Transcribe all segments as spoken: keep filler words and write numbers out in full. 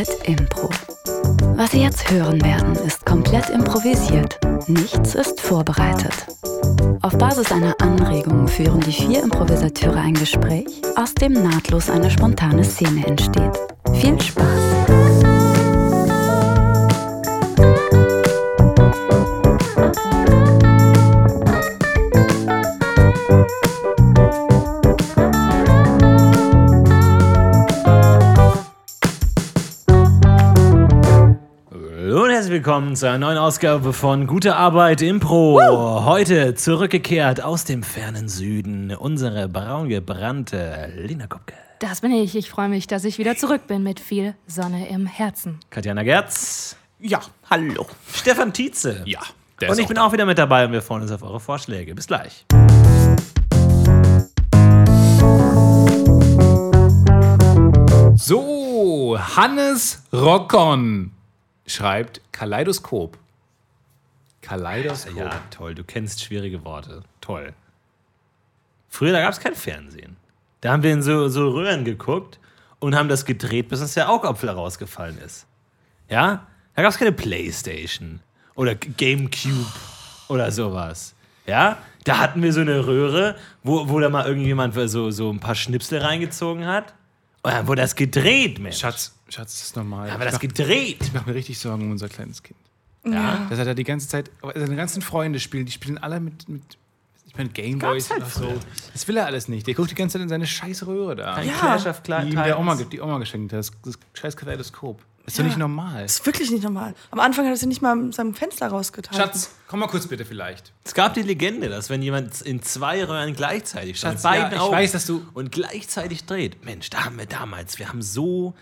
Arbeit Impro. Was Sie jetzt hören werden, ist komplett improvisiert. Nichts ist vorbereitet. Auf Basis einer Anregung führen die vier Improvisateure ein Gespräch, aus dem nahtlos eine spontane Szene entsteht. Viel Spaß! Willkommen zu einer neuen Ausgabe von Gute Arbeit Impro. Woo! Heute zurückgekehrt aus dem fernen Süden, unsere braungebrannte Lina Kopke. Das bin ich. Ich freue mich, dass ich wieder zurück bin mit viel Sonne im Herzen. Katjana Gerz. Ja, hallo. Stefan Tietze. Ja, der Und ich bin da. auch wieder mit dabei und wir freuen uns auf eure Vorschläge. Bis gleich. So, Hannes Rockon schreibt Kaleidoskop. Kaleidoskop. Ja, toll. Du kennst schwierige Worte. Toll. Früher, da gab es kein Fernsehen. Da haben wir in so, so Röhren geguckt und haben das gedreht, bis uns der Augapfel rausgefallen ist. Ja? Da gab es keine Playstation oder Gamecube oder sowas. Ja? Da hatten wir so eine Röhre, wo, wo da mal irgendjemand so, so ein paar Schnipsel reingezogen hat. Und dann wurde das gedreht, Mensch. Schatz, Schatz, das ist normal. Ja, aber das gedreht. Ich mache mir richtig Sorgen um unser kleines Kind. Ja. Das hat er die ganze Zeit, seine ganzen Freunde spielen, die spielen alle mit, mit ich meine, Gameboys halt oder so. Das will er alles nicht. Der guckt die ganze Zeit in seine scheiß Röhre da. Ein Ja. Clash of Clans. Die ihm der Oma, die Oma geschenkt hat. Das, das scheiß Kaleidoskop. Ist Ja. doch nicht normal. Das ist wirklich nicht normal. Am Anfang hat er sie nicht mal mit seinem Fenster rausgetan. Schatz, komm mal kurz bitte vielleicht. Es gab die Legende, dass wenn jemand in zwei Röhren gleichzeitig steht, Schatz, mit beiden ja, ich Augen weiß, dass du- und gleichzeitig dreht. Mensch, da haben wir damals, wir haben so,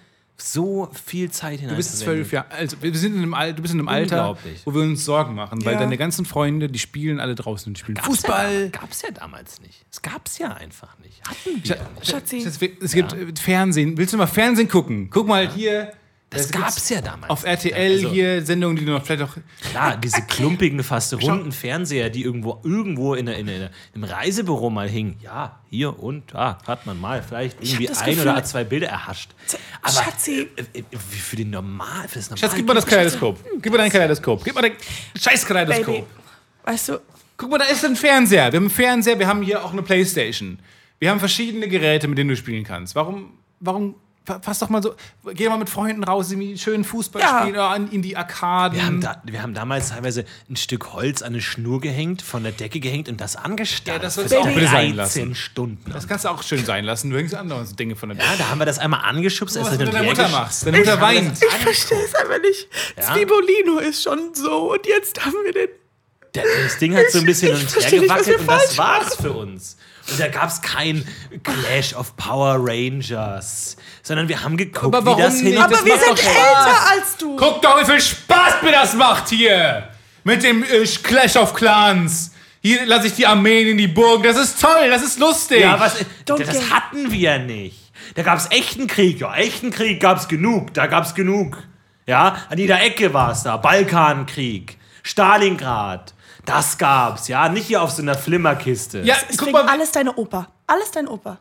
so viel Zeit hinein. Du bist zwölf Jahre, also wir sind in einem Al- du bist in einem Alter, Unglaublich. wo wir uns Sorgen machen, weil Ja. deine ganzen Freunde, die spielen alle draußen und spielen Fußball. Ja, gab's ja damals nicht. Es gab's ja einfach nicht. Hatten wir Scha- nicht. Schatzi. Es gibt, es gibt äh, Fernsehen. Willst du mal Fernsehen gucken? Guck mal hier. Das es gab's gibt's ja damals. Auf R T L Also, hier Sendungen, die du noch vielleicht auch. Klar, diese klumpigen, fast runden Fernseher, die irgendwo, irgendwo in, der, in, der, im Reisebüro mal hingen. Ja, hier und da hat man mal vielleicht irgendwie das ein Gefühl- oder zwei Bilder erhascht. Aber Schatzi. äh, äh, für den Normal, für das Normal. Schatz, gib mal das Kaleidoskop. Gib mal dein Kaleidoskop. Gib mal dein scheiß Kaleidoskop. Baby. Weißt du, Guck mal, da ist ein Fernseher. Wir haben einen Fernseher, wir haben hier auch eine Playstation. Wir haben verschiedene Geräte, mit denen du spielen kannst. Warum, warum, fass doch mal so, geh doch mal mit Freunden raus, irgendwie schön Fußball Ja. spielen oder an- in die Arkaden. Wir haben, da, wir haben damals teilweise ein Stück Holz an eine Schnur gehängt, von der Decke gehängt und das angestarrt. Ja, das für sollst du auch bitte sein dreizehn lassen. Stunden. Das kannst du auch schön sein lassen. Du hängst andauernd so Dinge von der Ja, da haben wir das einmal angeschubst. Was es du hin mit und deiner her Mutter gesch- machst. Deine Mutter weint. ich verstehe es einfach nicht. Ja? Zwiebelino ist schon so und jetzt haben wir den. Der- Das Ding hat so ein bisschen Ich hin und versteh her nicht, was gewackelt wir und das falsch war's für uns. Und da gab es kein Clash of Power Rangers, sondern wir haben geguckt, Aber wie warum das hin nicht? und Aber Das wir macht sind doch Spaß. älter als du. Guck doch, wie viel Spaß mir das macht hier! Mit dem äh, Clash of Clans. Hier lasse ich die Armeen in die Burgen. Das ist toll, das ist lustig. Ja, was, Don't das get- hatten wir nicht. Da gab es echten Krieg. Ja, echten Krieg gab es genug. Da gab es genug. Ja, an jeder Ecke war es da. Balkankrieg, Stalingrad. Das gab's, ja. Nicht hier auf so einer Flimmerkiste. Ja, Ist guck mal, alles deine Opa. Alles dein Opa.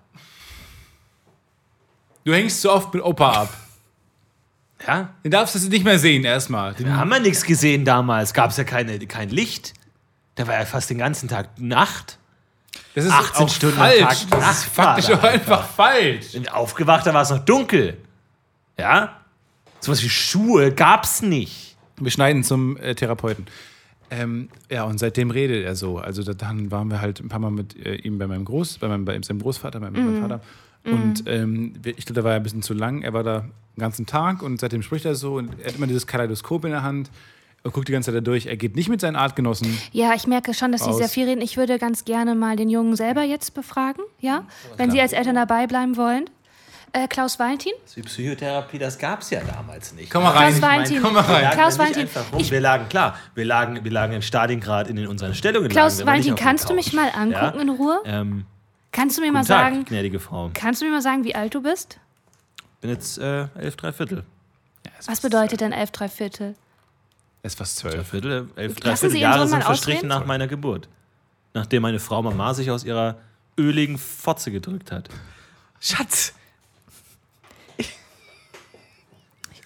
du hängst so oft mit Opa ab. ja? Den darfst du nicht mehr sehen erstmal. Da haben wir nichts gesehen damals. Gab es ja keine, kein Licht. Da war ja fast den ganzen Tag Nacht. Das ist achtzehn auch Stunden am falsch. Tag Das ist Nacht faktisch war auch da einfach falsch. Wenn du aufgewacht, da war es noch dunkel. Ja? Sowas wie Schuhe gab's nicht. Wir schneiden zum äh, Therapeuten. Ähm, ja, und seitdem redet er so. Also da- dann waren wir halt ein paar Mal mit äh, ihm bei meinem Groß, bei meinem, bei seinem Großvater, bei meinem Vater. Und ähm, wir- ich glaube, da war er ein bisschen zu lang. Er war da den ganzen Tag und seitdem spricht er so und er hat immer dieses Kaleidoskop in der Hand. Er guckt die ganze Zeit da durch. Er geht nicht mit seinen Artgenossen. Ja, ich merke schon, dass Sie Aus. sehr viel reden. Ich würde ganz gerne mal den Jungen selber jetzt befragen, ja? Wenn Sie als Eltern dabei bleiben wollen. Äh, Klaus Valentin? Die Psychotherapie, das gab's ja damals nicht. Komm mal rein. Klaus Valentin. Komm mal Wir rein. lagen Klaus ja nicht Valentin, einfach rum. ich- Wir lagen, klar, wir lagen, wir lagen in Stalingrad in den, unseren Stellungen. Klaus lagen wir, aber nicht Valentin, auf der kannst du mich Couch. mal angucken Ja? in Ruhe? Ähm, Kannst du mir mal guten Tag, sagen, gnädige Frau. kannst du mir mal sagen, wie alt du bist? bin jetzt äh, elf, drei Viertel. Was bedeutet denn elf, drei Viertel? Er ist fast Drei zwölf. Viertel, elf, drei Lassen Viertel Sie Ihren Jahre Sohn sind mal verstrichen ausreden? nach meiner Geburt. Nachdem meine Frau Mama sich aus ihrer öligen Fotze gedrückt hat. Schatz.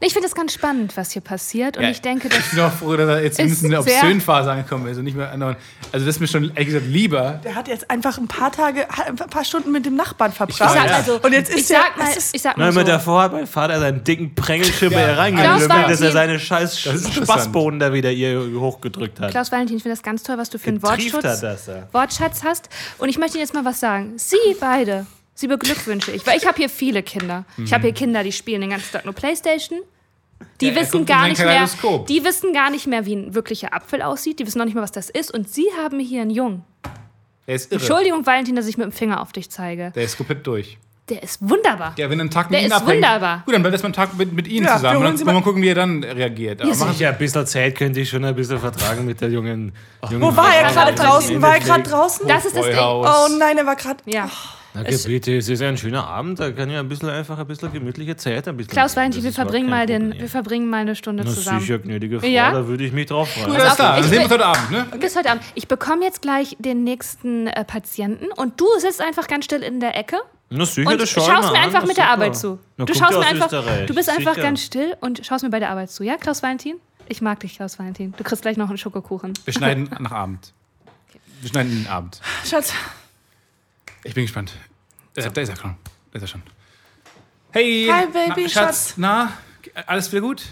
Ich finde es ganz spannend, was hier passiert. Und Ja, ich denke, dass Ich bin auch froh, dass er jetzt Ist in eine sehr- Obszön-Phase angekommen ist und nicht mehr andauernd. Also das ist mir schon ehrlich gesagt lieber. Der hat jetzt einfach ein paar Tage, ein paar Stunden mit dem Nachbarn ich verbracht. sag, ja. also, Und jetzt ist ich der- sag mal, es ist- ich sag Na, mal so. immer davor hat mein Vater seinen dicken Prängelschimmer Ja. hier reingelegt, Klaus dass er Valentin. seine scheiß Das ist interessant. Spaßboden da wieder ihr hochgedrückt hat. Klaus Valentin, ich finde das ganz toll, was du für einen Getrieft Wortschutz, hat das, ja. Wortschatz hast. Und ich möchte Ihnen jetzt mal was sagen. Sie beide, Sie beglückwünsche ich. Weil ich habe hier viele Kinder. Ich habe hier Kinder, die spielen den ganzen Tag nur Playstation. Die Ja, er wissen guckt in gar sein nicht mehr, Kaleidoskop. die wissen gar nicht mehr, wie ein wirklicher Apfel aussieht. Die wissen noch nicht mehr, was das ist. Und Sie haben hier einen Jungen. Er ist irre. Entschuldigung, Valentin, dass ich mit dem Finger auf dich zeige. Der ist komplett durch. Der ist wunderbar. Ja, wenn ein Tag mit Der ihm ist abhängt. wunderbar. Gut, dann bleibt erstmal einen Tag mit, mit ihm Ja, wir zusammen. holen Und Sie dann mal- mal gucken, wie er dann reagiert. Aber Ihr machen seid- Ja, ein bisschen Zeit könnte ich schon ein bisschen vertragen mit der jungen. jungen Wo war er Ja, gerade ja, draußen? War er gerade Endeffekt. draußen? Das ist das Ding. Hofbräuhaus. Oh nein, er war gerade. Ja. Na bitte, es ist ein schöner Abend, da kann ja ein bisschen einfach ein bisschen gemütliche Zeit. Ein bisschen Klaus Valentin, das wir ist überhaupt verbringen, kein mal den, Problem. wir verbringen mal eine Stunde Na zusammen. sicher, gnädige Frau, Ja? da würde ich mich drauf freuen. Alles klar, Ich dann sehen wir will- uns heute Abend, ne? Bis heute Abend. Ich bekomme jetzt gleich den nächsten äh, Patienten und du sitzt einfach ganz still in der Ecke Na sicher, und das schau ich schaust mal mir an, einfach das mit der super. Arbeit zu. Na, Du kommt schaust ja mir aus einfach, Österreich, du bist einfach sicher. ganz still und schaust mir bei der Arbeit zu. Ja, Klaus Valentin? Ich mag dich, Klaus Valentin. Du kriegst gleich noch einen Schokokuchen. Wir schneiden nach Abend. Wir schneiden den Abend. Schatz, Ich bin gespannt. Äh, da ist er schon. Da ist er schon. Hey! Hi, Baby, na, Schatz. Na, alles wieder gut?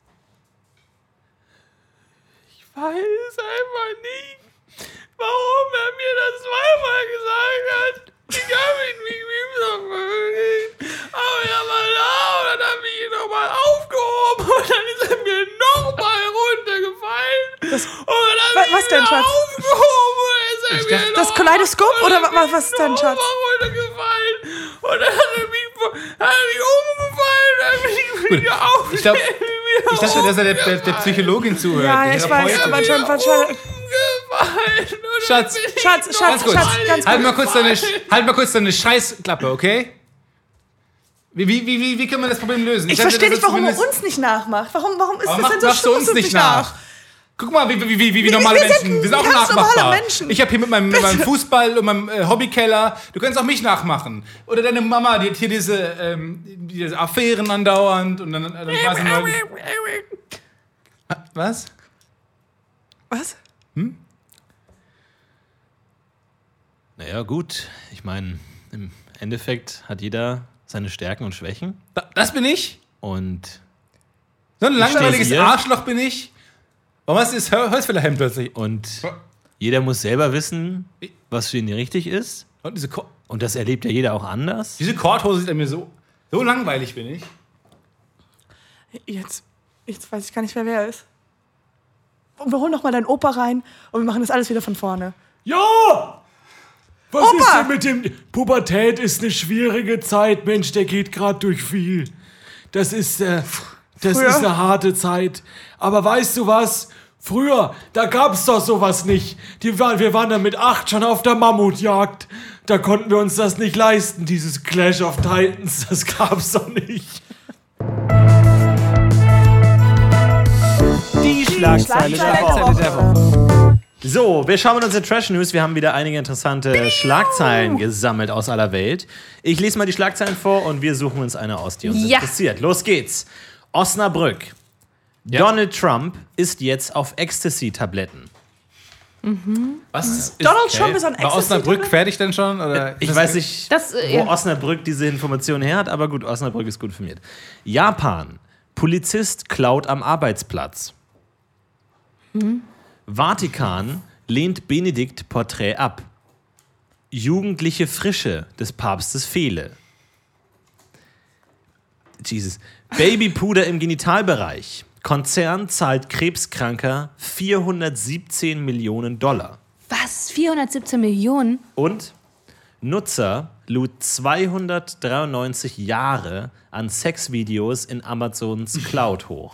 Ich weiß einfach nicht, warum er mir das zweimal gesagt hat. Ich hab ihn nicht lieb so mögen. Aber er war da und dann hab ich ihn nochmal aufgehoben und dann ist er mir nochmal runtergefallen. und dann wa- hab ich was ihn denn, wieder Schatz? aufgehoben und dann ist er Ich mir dachte- das noch- Kaleidoskop und oder dann wa- bin was ich denn, noch Schatz? mal runtergefallen und dann hat er mich, hat er mich umgefallen und dann bin ich wieder aufgestanden. Ich, glaub, ich dachte, dass er der, der, der Psychologin zuhört. Ja, der ich weiß, Therapeutin. aber schon, schon, schon. umgefallen. Und Schatz, dann bin ich Schatz, noch Schatz, Ganz mal kurz. Schatz, ganz Halt mal kurz deine, halt mal kurz deine Scheißklappe, okay? Wie, wie, wie, wie, wie können wir das Problem lösen? Ich dachte, verstehe das nicht, warum er zumindest- uns nicht nachmacht. Warum, warum ist Warum das mach, denn so machst du schlimm, uns dass nicht nach? Guck mal, wie, wie, wie, wie, wie normale wir sind Menschen. Wir sind auch ganz normale nachmachbar. Menschen. Ich habe hier mit meinem, mit meinem Fußball und meinem äh, Hobbykeller, du kannst auch mich nachmachen. Oder deine Mama, die hat hier diese, ähm, diese Affären andauernd und dann, dann quasi nur... Was? Was? Naja, gut. Ich meine, im Endeffekt hat jeder seine Stärken und Schwächen. Da- Das bin ich? Und, So ein langweiliges hier. Arschloch bin ich? Warum hast du das Hol- Holzfällerhemd plötzlich? und jeder muss selber wissen, was für ihn richtig ist. Und diese, Ko Und das erlebt ja jeder auch anders. diese Korthose sieht an mir so... So langweilig bin ich. Jetzt, jetzt weiß ich gar nicht, wer wer ist. Und wir holen noch mal deinen Opa rein und wir machen das alles wieder von vorne. Ja! Was Opa! ist denn mit dem... Pubertät ist eine schwierige Zeit, Mensch, der geht gerade durch viel. Das ist, äh, das Früher? ist eine harte Zeit. Aber weißt du was? Früher, da gab's doch sowas nicht. Die, war- wir waren dann mit acht schon auf der Mammutjagd. Da konnten wir uns das nicht leisten, dieses Clash of Titans. Das gab's doch nicht. Die Schlagzeile Schlagzeile der Woche. So, wir schauen in unsere Trash News. Wir haben wieder einige interessante Schlagzeilen gesammelt aus aller Welt. Ich lese mal die Schlagzeilen vor und wir suchen uns eine aus, die uns Ja. interessiert. Los geht's. Osnabrück. Donald Trump ist jetzt auf Ecstasy-Tabletten. Was ist, Donald Trump ist an War Osnabrück fertig denn schon? Oder Ich ist weiß das- nicht, Das, äh, wo ja. Osnabrück diese Information her hat, aber gut, Osnabrück ist gut informiert. Japan. Polizist klaut am Arbeitsplatz. Vatikan lehnt Benedikt-Porträt ab. Jugendliche Frische des Papstes fehle. Jesus. Babypuder im Genitalbereich. Konzern zahlt Krebskranker vierhundertsiebzehn Millionen Dollar. Was? vierhundertsiebzehn Millionen? Und Nutzer lud zweihundertdreiundneunzig Jahre an Sexvideos in Amazons Cloud hoch.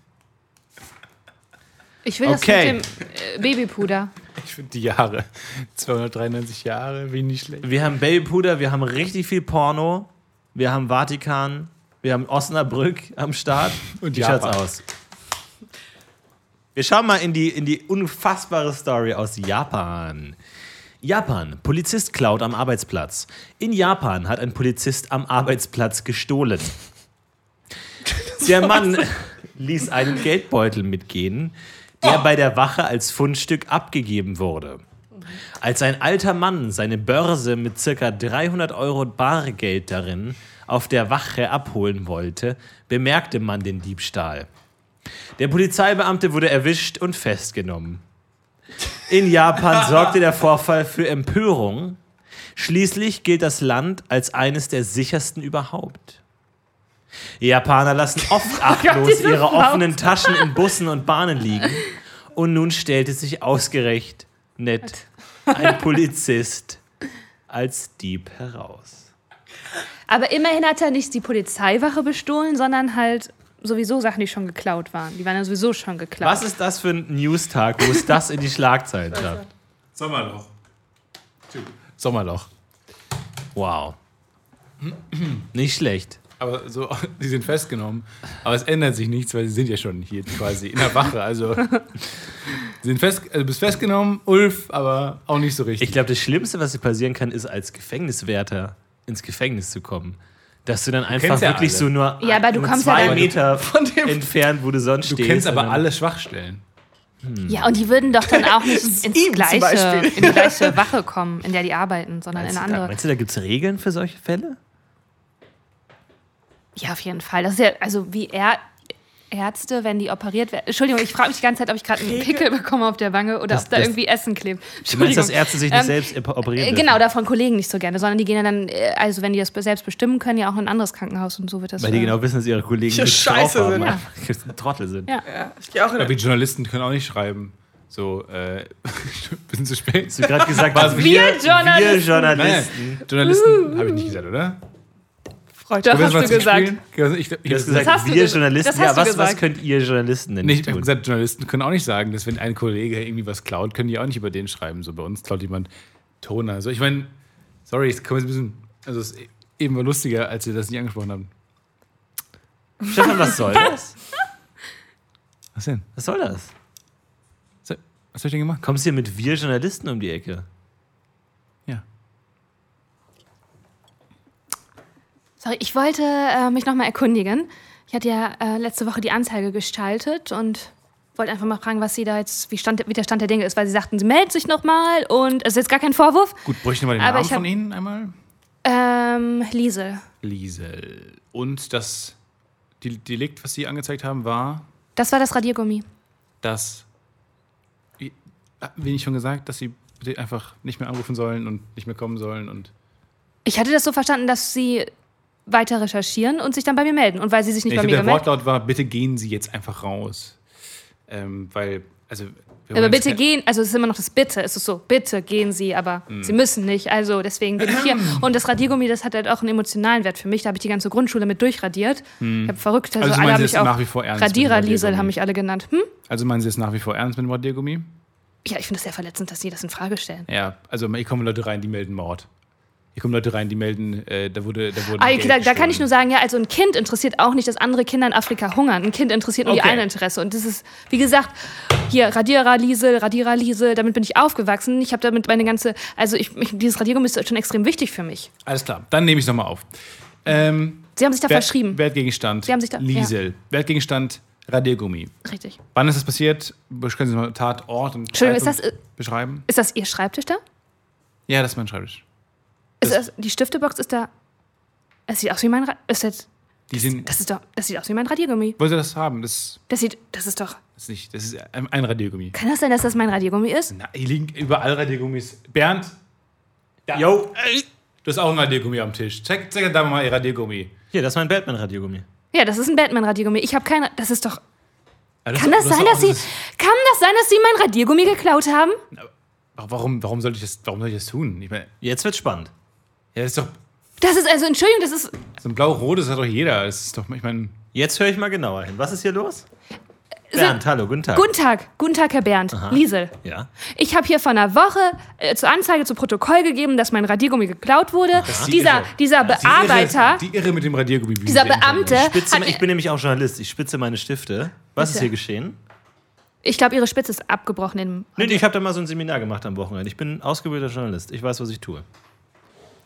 Ich will Okay. das mit dem äh, Babypuder. Ich finde die Jahre. zweihundertdreiundneunzig Jahre, wie nicht schlecht. Wir haben Babypuder, wir haben richtig viel Porno, wir haben Vatikan, wir haben Osnabrück am Start. Und Wie Japan. schaut's aus? Wir schauen mal in die, in die unfassbare Story aus Japan. Japan. Polizist klaut am Arbeitsplatz. In Japan hat ein Polizist am Arbeitsplatz gestohlen. Der Mann ließ einen Geldbeutel mitgehen, der bei der Wache als Fundstück abgegeben wurde. Als ein alter Mann seine Börse mit ca. dreihundert Euro Bargeld darin auf der Wache abholen wollte, bemerkte man den Diebstahl. Der Polizeibeamte wurde erwischt und festgenommen. In Japan sorgte der Vorfall für Empörung. Schließlich gilt das Land als eines der sichersten überhaupt. Japaner lassen oft achtlos diese ihre Frau. offenen Taschen in Bussen und Bahnen liegen. Und nun stellte sich ausgerechnet ein Polizist als Dieb heraus. Aber immerhin hat er nicht die Polizeiwache bestohlen, sondern halt sowieso Sachen, die schon geklaut waren. Die waren ja sowieso schon geklaut. Was ist das für ein Newstag, wo es das in die Schlagzeilen schafft? Sommerloch. Sommerloch. Wow. Nicht schlecht. Aber so, die sind festgenommen. Aber es ändert sich nichts, weil sie sind ja schon hier quasi in der Wache. Also, sie sind fest, also du bist festgenommen, Ulf, aber auch nicht so richtig. Ich glaube, das Schlimmste, was dir passieren kann, ist, als Gefängniswärter ins Gefängnis zu kommen. Dass du dann einfach kennst ja wirklich alle. so nur, Ja, aber du nur kommst zwei ja dann- Meter Von dem- entfernt, wo du sonst du stehst. kennst aber und dann- alle Schwachstellen. Ja, und die würden doch dann auch nicht ins ihm zum gleiche, Beispiel. in die gleiche Wache kommen, in der die arbeiten, sondern in Meinst eine du, da, andere. meinst du, da gibt es Regeln für solche Fälle? Ja, auf jeden Fall. Das ist ja, also wie er, Ärzte, wenn die operiert werden. Entschuldigung, ich frage mich die ganze Zeit, ob ich gerade einen Pickel bekomme auf der Wange oder Das- ob da das- irgendwie Essen klebt. Du meinst, Entschuldigung. dass Ärzte sich nicht Ähm, selbst op- operieren Äh, dürfen? Genau, davon Kollegen nicht so gerne, sondern die gehen ja dann, äh, also wenn die das selbst bestimmen können, ja auch in ein anderes Krankenhaus und so wird das. Weil die äh, genau wissen, dass ihre Kollegen Ja, nichts scheiße drauf haben, sind. einfach Trottel sind. Ja. Ja, ich gehe auch in Aber die Journalisten können auch nicht schreiben. So, äh, bisschen zu spät. Hast du gerade gesagt, Was? wir, Wir Journalisten. wir Nein, Journalisten. Journalisten habe ich nicht gesagt, oder? Doch, Können wir hast mal du zum gesagt. Spielen? Ich, ich, Du hast ich, gesagt, hast du wir ges- Journalisten. das hast Ja, du was, was gesagt. könnt ihr Journalisten denn Nee, nicht ich habe tun? gesagt, Journalisten können auch nicht sagen, dass wenn ein Kollege irgendwie was klaut, können die auch nicht über den schreiben. So bei uns klaut jemand Toner. Also ich meine, sorry, es kommt jetzt ein bisschen, also es ist eben war lustiger, als wir das nicht angesprochen haben. Stefan, was soll das? Was denn? Was soll das? So, was habe ich denn gemacht? Kommst du hier mit wir Journalisten um die Ecke? Ja. Sorry, ich wollte äh, mich nochmal erkundigen. Ich hatte ja äh, letzte Woche die Anzeige gestaltet und wollte einfach mal fragen, was sie da jetzt, wie, stand, wie der Stand der Dinge ist, weil sie sagten, sie melden sich nochmal und es ist jetzt gar kein Vorwurf. Gut, bräuchte ich mal den Aber Namen ich hab- von Ihnen einmal? Ähm, Liesel. Liesel. Und das die Delikt, was Sie angezeigt haben, war Das war das Radiergummi. das, wie wie ich schon gesagt, dass Sie bitte einfach nicht mehr anrufen sollen und nicht mehr kommen sollen und Ich hatte das so verstanden, dass sie weiter recherchieren und sich dann bei mir melden. Und weil sie sich nicht ich bei glaube, mir der gemeldet Wortlaut war, bitte gehen Sie jetzt einfach raus. Ähm, weil, also... wir aber wollen bitte jetzt- gehen, also es ist immer noch das Bitte, es ist so, bitte gehen Sie, aber Hm. Sie müssen nicht, also deswegen bin ich hier. Und das Radiergummi, das hat halt auch einen emotionalen Wert für mich, da habe ich die ganze Grundschule mit durchradiert. Ich habe verrückt, also, Also alle meinen haben Sie mich es auch, nach wie vor ernst mit dem Radierer-Liesel Radiergummi? haben mich alle genannt. Hm? Also meinen Sie es nach wie vor ernst mit dem Radiergummi? Ja, ich finde es sehr verletzend, dass Sie das in Frage stellen. Ja, also hier kommen Leute rein, die melden Mord. Hier kommen Leute rein, die melden, äh, da wurde, da wurde Ah, Geld da, da kann ich nur gestohlen. sagen, ja, also ein Kind interessiert auch nicht, dass andere Kinder in Afrika hungern. Ein Kind interessiert nur Okay. die eine Interesse. Und das ist, wie gesagt, hier Radierer-Liesel, Radierer-Liesel, damit bin ich aufgewachsen. Ich habe damit meine ganze, also ich, ich, dieses Radiergummi ist schon extrem wichtig für mich. Alles klar, dann nehme ich es nochmal auf. Ähm, Sie haben sich da Wert- verschrieben. Wertgegenstand, Sie haben sich da- Liesel. Wertgegenstand, Radiergummi. Richtig. Wann ist das passiert? Können Sie mal Tatort und Entschuldigung, ist Zeitpunkt das, äh, beschreiben? ist das Ihr Schreibtisch da? Ja, das ist mein Schreibtisch. Ist Das- das, die Stiftebox ist da. Es sieht aus wie mein Ra ist das, Die sind, das ist doch. Das sieht aus wie mein Radiergummi. wollen Sie das haben? Das Das sieht. Das ist doch. ist nicht, das ist ein, ein Radiergummi. Kann das sein, dass das mein Radiergummi ist? Na, hier liegen überall Radiergummis. Bernd? Ja. Jo. Ey, du hast auch ein Radiergummi am Tisch. Zeig, zeig da mal Ihr Radiergummi. Hier, das ist mein Batman-Radiergummi. Ja, das ist ein Batman-Radiergummi. Ich habe keine. Das ist doch. Ja, Kann das du hast sein, auch dass Sie. dieses- Kann das sein, dass Sie mein Radiergummi geklaut haben? Warum, warum, sollte ich das, warum soll ich das tun? Ich meine, Jetzt wird's spannend. ja, das ist doch Das ist also, Entschuldigung, das ist. so ein blau-rotes hat doch jeder. Das ist doch, ich meine, Jetzt höre ich mal genauer hin. Was ist hier los? Bernd, hallo, guten Tag. Guten Tag, guten Tag, Herr Bernd. Liesel. Ja. Ich habe hier vor einer Woche äh, zur Anzeige, zu Protokoll gegeben, dass mein Radiergummi geklaut wurde. ist die Dieser, Irre. dieser die Bearbeiter, Irre, die Irre mit dem Radiergummi. wie dieser sie denken kann. Beamte, Spitze, hat, ich bin nämlich auch Journalist. Ich spitze meine Stifte. Was Bitte. ist hier geschehen? ich glaube, Ihre Spitze ist abgebrochen. Im Nee, ich habe da mal so ein Seminar gemacht am Wochenende. Ich bin ausgebildeter Journalist. Ich weiß, was ich tue.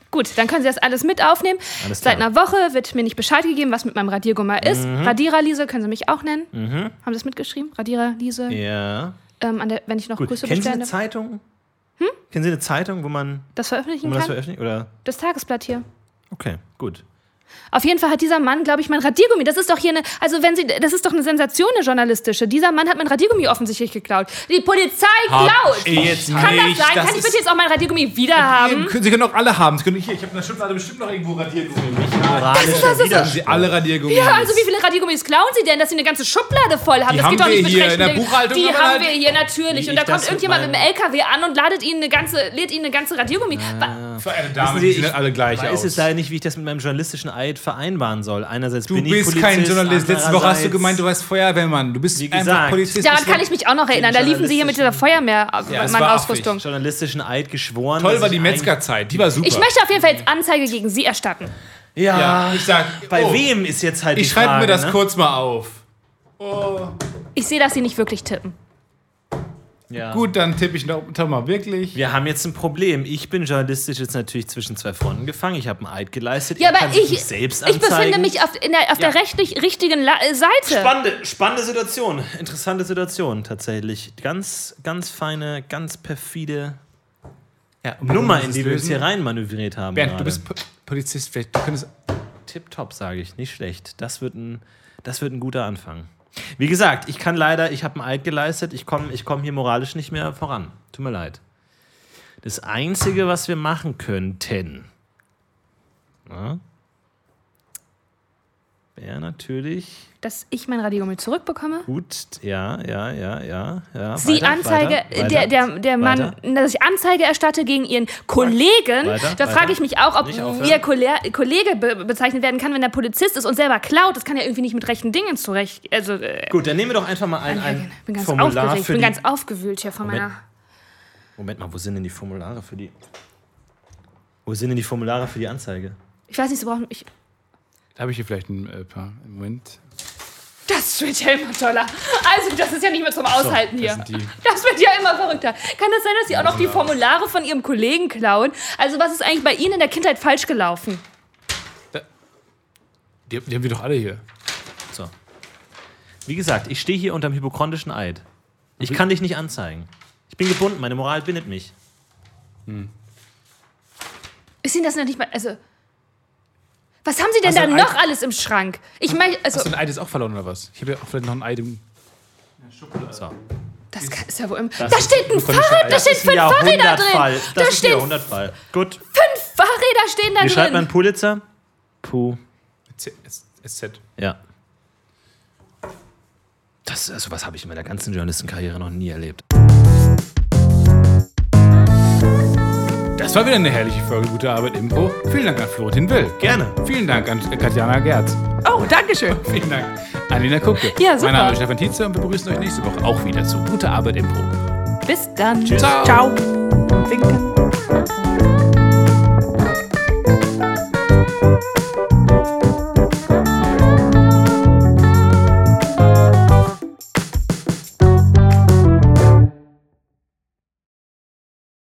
Gut, dann können Sie das alles mit aufnehmen. Alles klar. Seit einer Woche wird mir nicht Bescheid gegeben, was mit meinem Radiergummi ist. Mhm. Radierer-Lise können Sie mich auch nennen. Mhm. Haben Sie das mitgeschrieben? Radierer-Lise. Ja. Ähm, an der, wenn ich noch Gut. Grüße Kennen Sie bestellen eine darf. Zeitung? Hm? Kennen Sie eine Zeitung, wo man, Das wo veröffentlichen man das kann? veröffentlicht? Oder? Das Tagesblatt hier. Okay, gut. Auf jeden Fall hat dieser Mann, glaube ich, mein Radiergummi. Das ist doch hier eine, also wenn Sie, das ist doch eine Sensation, eine journalistische. Dieser Mann hat mein Radiergummi offensichtlich geklaut. Die Polizei klaut. jetzt Kann das nicht. sein? Das Kann ich ist- bitte jetzt auch mein Radiergummi wieder haben? Sie können auch alle haben. Sie können, hier, ich habe in der Schublade bestimmt noch irgendwo Radiergummi. Moralischer Haben Sie alle Radiergummis? Ja, also wie viele Radiergummis klauen Sie denn, dass Sie eine ganze Schublade voll haben? Die das haben geht doch wir nicht mit hier rechten in der Dingen. Buchhaltung, Die aber haben halt- wir hier natürlich. Wie Und da ich kommt das irgendjemand mit mit dem L K W an und ladet Ihnen eine ganze, lädt Ihnen eine ganze Radiergummi. Wa- Verehrte Damen, Wissen Sie, die sehen ich alle gleich weiß aus. es leider nicht, wie ich das mit meinem journalistischen Eid vereinbaren soll. Einerseits Du bin ich bist Polizist, kein Journalist. Letzte Woche hast du andererseits- gemeint, du warst Feuerwehrmann. Du bist Wie einfach gesagt. Polizist. Daran kann ich mich auch noch erinnern. Da liefen Sie hier mit dieser Ja, es Feuerwehrmann-Ausrüstung. war journalistischen Eid geschworen. Toll dass war die ich Metzgerzeit. Die war super. Ich möchte auf jeden Fall jetzt Anzeige gegen Sie erstatten. ein- Ja, Ja, ich sag, bei oh, wem ist jetzt halt die Ich schreibe Frage, mir das ne? kurz mal auf. Ich sehe, dass Sie nicht wirklich tippen. Ja. Gut, dann tippe ich noch, noch mal wirklich. Wir haben jetzt ein Problem. Ich bin journalistisch jetzt natürlich zwischen zwei Fronten gefangen. Ich habe einen Eid geleistet. Ja, Er aber kann sich ich, nicht selbst ich befinde anzeigen. mich auf, in der, auf der rechtlich richtigen La äh, Seite. Spannende, spannende Situation. Interessante Situation tatsächlich. Ganz, ganz feine, ganz perfide Ja, Nummer, in die wir uns hier rein manövriert haben. Bernd, du gerade. bist Po- Polizist. Vielleicht, du könntest. Tipptopp, sage ich. Nicht schlecht. Das wird ein, das wird ein guter Anfang. Wie gesagt, ich kann leider, ich habe einen Eid geleistet. Ich komme ich komm hier moralisch nicht mehr voran. Tut mir leid. Das Einzige, was wir machen könnten, wäre natürlich Dass ich mein Radiergummi zurückbekomme. gut. Ja, ja, ja, ja. ja. Sie Weiter, Anzeige, weiter, der, weiter, der, der Mann, weiter. dass ich Anzeige erstatte gegen Ihren Kollegen. Weiter, da weiter. frage ich mich auch, ob Nicht aufhören. Ihr Kolle- Kollege be bezeichnet werden kann, wenn er Polizist ist und selber klaut. Das kann ja irgendwie nicht mit rechten Dingen zurecht. Also, äh, Gut, dann nehmen wir doch einfach mal ein, ein ich bin ganz Formular aufgeregt. Ich für bin die... ganz aufgewühlt hier von Moment. meiner. Moment mal, wo sind denn die Formulare für die... Wo sind denn die Formulare für die Anzeige? Ich weiß nicht, Sie brauchen. Ich, Da habe ich hier vielleicht ein äh, paar. Moment. das wird ja immer toller. Also, das ist ja nicht mehr zum Aushalten das hier. sind die- Das wird ja immer verrückter. Kann das sein, dass Sie auch noch die Formulare von Ihrem Kollegen klauen? Also, was ist eigentlich bei Ihnen in der Kindheit falsch gelaufen? Die, die haben wir doch alle hier. So. Wie gesagt, ich stehe hier unter dem hypochondrischen Eid. Ich kann dich nicht anzeigen. Ich bin gebunden, meine Moral bindet mich. Ist Ihnen das noch nicht mal. Also. Was haben Sie denn Hast du da ein noch Eid- alles im Schrank? Ich meine, also. Hast du ein Eid jetzt auch verloren oder was? Ich habe ja auch vielleicht noch ein Eid im. So. Das kann, ist ja wohl im. Das Da ist steht ein ein Fahrrad, da Das stehen ist ein fünf Fahrräder Jahrhundertfall. drin. Das Da ist ein stehen Jahrhundertfall. Gut. fünf Fahrräder stehen da Wie schreibt man drin. Pulitzer? Puh. Z- S Z. Ja. Das, also was habe ich in meiner ganzen Journalistenkarriere noch nie erlebt. Das war wieder eine herrliche Folge Gute Arbeit Impro. Vielen Dank an Florentin Will. Gerne. Vielen Dank an Katjana Gerz. Oh, dankeschön. Vielen Dank an Lena Kucke. Ja, super. Mein Name ist Stefan Tietze und wir begrüßen euch nächste Woche auch wieder zu Gute Arbeit Impro. Bis dann. Ciao. Ciao. Winken.